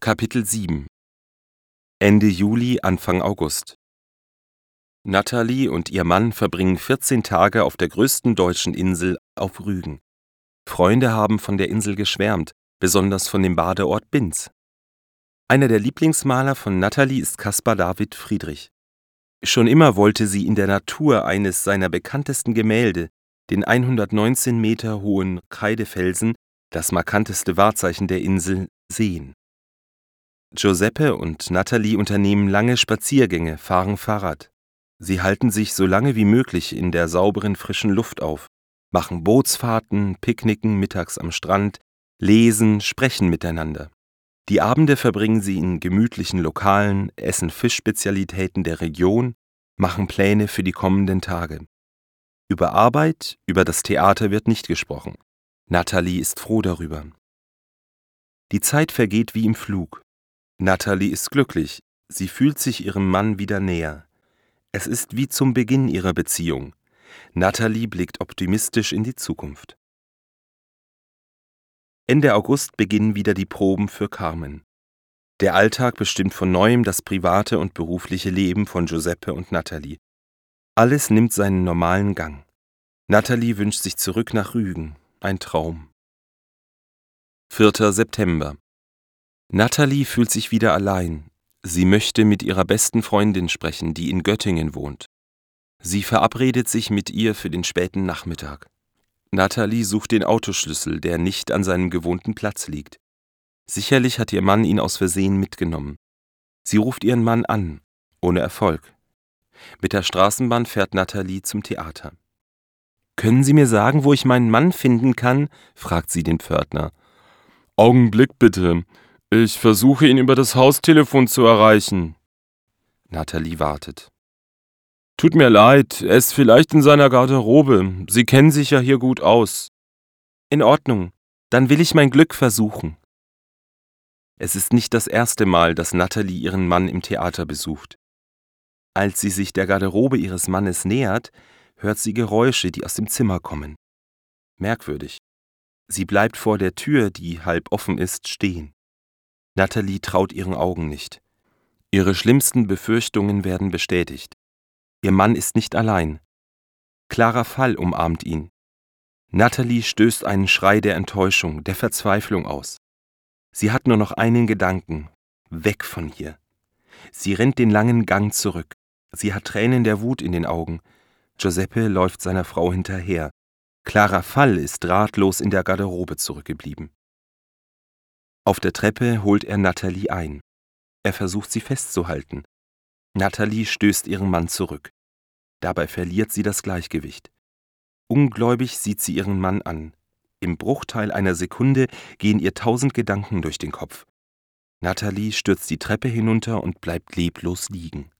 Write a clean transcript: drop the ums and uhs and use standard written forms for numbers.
Kapitel 7 Ende Juli, Anfang August. Natalie und ihr Mann verbringen 14 Tage auf der größten deutschen Insel auf Rügen. Freunde haben von der Insel geschwärmt, besonders von dem Badeort Binz. Einer der Lieblingsmaler von Natalie ist Caspar David Friedrich. Schon immer wollte sie in der Natur eines seiner bekanntesten Gemälde, den 119 Meter hohen Kreidefelsen, das markanteste Wahrzeichen der Insel, sehen. Giuseppe und Natalie unternehmen lange Spaziergänge, fahren Fahrrad. Sie halten sich so lange wie möglich in der sauberen, frischen Luft auf, machen Bootsfahrten, picknicken mittags am Strand, lesen, sprechen miteinander. Die Abende verbringen sie in gemütlichen Lokalen, essen Fischspezialitäten der Region, machen Pläne für die kommenden Tage. Über Arbeit, über das Theater wird nicht gesprochen. Natalie ist froh darüber. Die Zeit vergeht wie im Flug. Natalie ist glücklich, sie fühlt sich ihrem Mann wieder näher. Es ist wie zum Beginn ihrer Beziehung. Natalie blickt optimistisch in die Zukunft. Ende August beginnen wieder die Proben für Carmen. Der Alltag bestimmt von neuem das private und berufliche Leben von Giuseppe und Natalie. Alles nimmt seinen normalen Gang. Natalie wünscht sich zurück nach Rügen, ein Traum. 4. September. Natalie fühlt sich wieder allein. Sie möchte mit ihrer besten Freundin sprechen, die in Göttingen wohnt. Sie verabredet sich mit ihr für den späten Nachmittag. Natalie sucht den Autoschlüssel, der nicht an seinem gewohnten Platz liegt. Sicherlich hat ihr Mann ihn aus Versehen mitgenommen. Sie ruft ihren Mann an, ohne Erfolg. Mit der Straßenbahn fährt Natalie zum Theater. »Können Sie mir sagen, wo ich meinen Mann finden kann?« fragt sie den Pförtner. »Augenblick bitte. Ich versuche, ihn über das Haustelefon zu erreichen.« Natalie wartet. »Tut mir leid, er ist vielleicht in seiner Garderobe. Sie kennen sich ja hier gut aus.« »In Ordnung, dann will ich mein Glück versuchen.« Es ist nicht das erste Mal, dass Natalie ihren Mann im Theater besucht. Als sie sich der Garderobe ihres Mannes nähert, hört sie Geräusche, die aus dem Zimmer kommen. Merkwürdig. Sie bleibt vor der Tür, die halb offen ist, stehen. Natalie traut ihren Augen nicht. Ihre schlimmsten Befürchtungen werden bestätigt. Ihr Mann ist nicht allein. Klarer Fall umarmt ihn. Natalie stößt einen Schrei der Enttäuschung, der Verzweiflung aus. Sie hat nur noch einen Gedanken: weg von hier. Sie rennt den langen Gang zurück. Sie hat Tränen der Wut in den Augen. Giuseppe läuft seiner Frau hinterher. Klarer Fall ist ratlos in der Garderobe zurückgeblieben. Auf der Treppe holt er Natalie ein. Er versucht, sie festzuhalten. Natalie stößt ihren Mann zurück. Dabei verliert sie das Gleichgewicht. Ungläubig sieht sie ihren Mann an. Im Bruchteil einer Sekunde gehen ihr 1000 Gedanken durch den Kopf. Natalie stürzt die Treppe hinunter und bleibt leblos liegen.